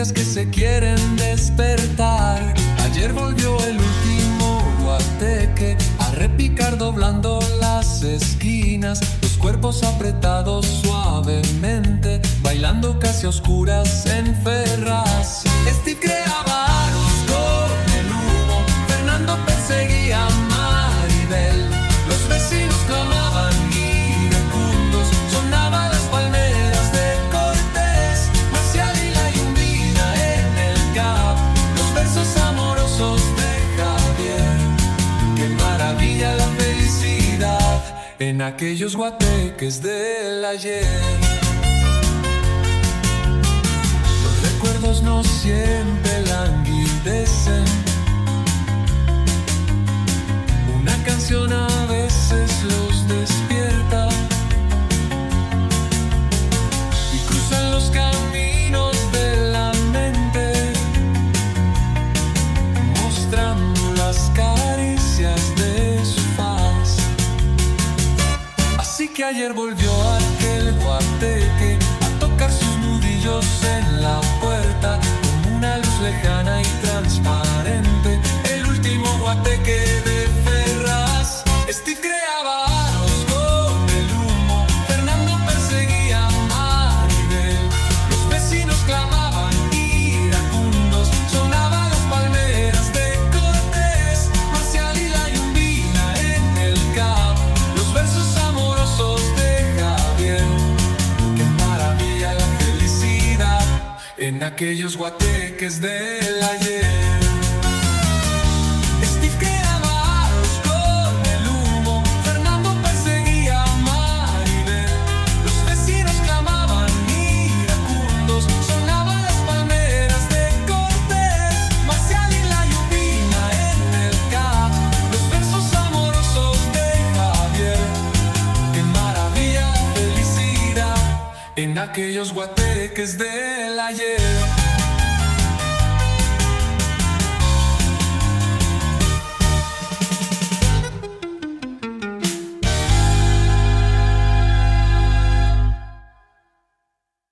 conciencias que se quieren despertar. Ayer volvió el último guateque a repicar doblando las esquinas, los cuerpos apretados suavemente, bailando casi a oscuras en Ferraz. Steve creaba aros con el humo, Fernando perseguía a Maribel, los vecinos clamaban iracundos, sonaban las palmeras de Cortés, Marcial y la Yumbina en el Cap, los versos amorosos de Javier. Qué maravilla la felicidad en aquellos guateques del ayer. Los recuerdos no siempre languidecen, una canción a veces los despierta y cruzan los caminos de la mente, mostrando las caricias de su faz. Así que ayer volvió aquel guateque a tocar sus nudillos en la puerta, como una luz lejana y transparente, el último guateque de Ferraz. Steve creaba aros con el humo, Fernando perseguía a Maribel, los vecinos clamaban iracundos, sonaban las palmeras de Cortés, Marcial y la Yumbina en el Cap, los versos amorosos de Javier. Qué maravilla la felicidad en aquellos guateques del ayer. Steve creaba aros con el humo, Fernando perseguía a Maribel, los vecinos clamaban iracundos, sonaban las palmeras de Cortés, Marcial y la Yumbina en el Cap, los versos amorosos de Javier. Qué maravilla la felicidad en aquellos guateques del ayer.